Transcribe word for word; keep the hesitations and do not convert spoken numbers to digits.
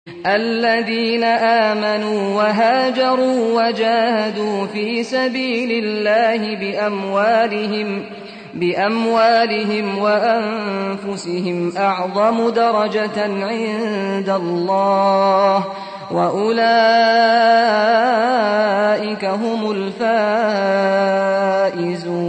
الذين آمنوا وهاجروا وجاهدوا في سبيل الله بأموالهم بأموالهم وأنفسهم أعظم درجة عند الله وأولئك هم الفائزون.